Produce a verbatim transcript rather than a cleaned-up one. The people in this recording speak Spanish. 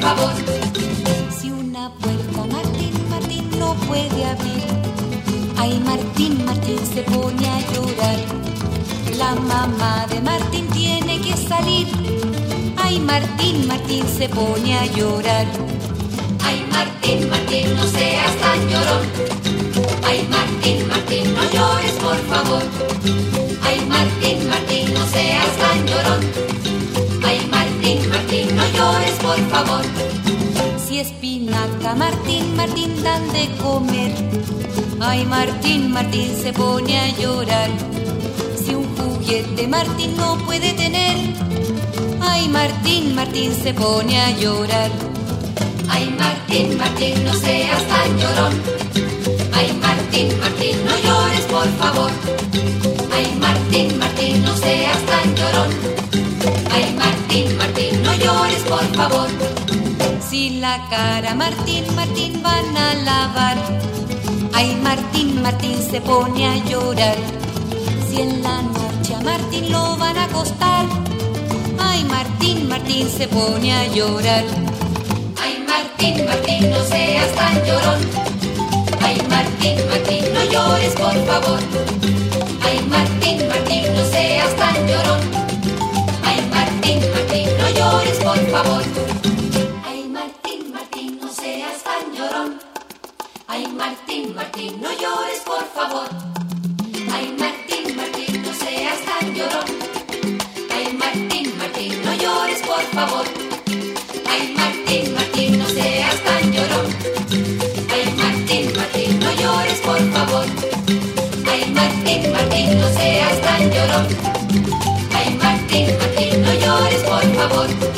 favor. Si una puerta Martín, Martín no puede abrir, ay, Martín, Martín se pone a llorar. La mamá de Martín tiene que salir, ay, Martín, Martín se pone a llorar. Ay, Martín, Martín, no seas tan llorón. Ay, Martín, Martín, no llores, por favor. Ay, Martín, Martín, no seas tan llorón. Ay, Martín, Martín, no llores, por favor. Si espinaca, Martín, Martín, dan de comer, ay, Martín, Martín se pone a llorar. Si un juguete Martín no puede tener, ay, Martín, Martín se pone a llorar. Ay, Martín, Martín, no seas tan llorón. Ay, Martín, Martín, no llores, por favor. Ay, Martín, Martín, no seas tan llorón. Ay, Martín, Martín, no llores, por favor. Si la cara Martín, Martín van a lavar, ay, Martín, Martín se pone a llorar. Si en la noche a Martín lo van a acostar, ay, Martín, Martín se pone a llorar. Ay, Martín, Martín, no seas tan llorón. Ay, Martín, Martín, no llores, por favor. Ay, Martín, Martín, no seas tan llorón. Ay, Martín, Martín, no llores, por favor. Ay, Martín, Martín, no seas tan llorón. Ay, Martín, Martín, no llores, por favor. Ay, Martín, Martín, no seas tan llorón. Ay, Martín, Martín, no llores, por favor. Ay, Martín, Martín, no seas tan llorón. Ay, Martín, Martín, no llores, por favor. Ay, Martín, Martín, no seas tan llorón. Ay, Martín, Martín, no llores, por favor.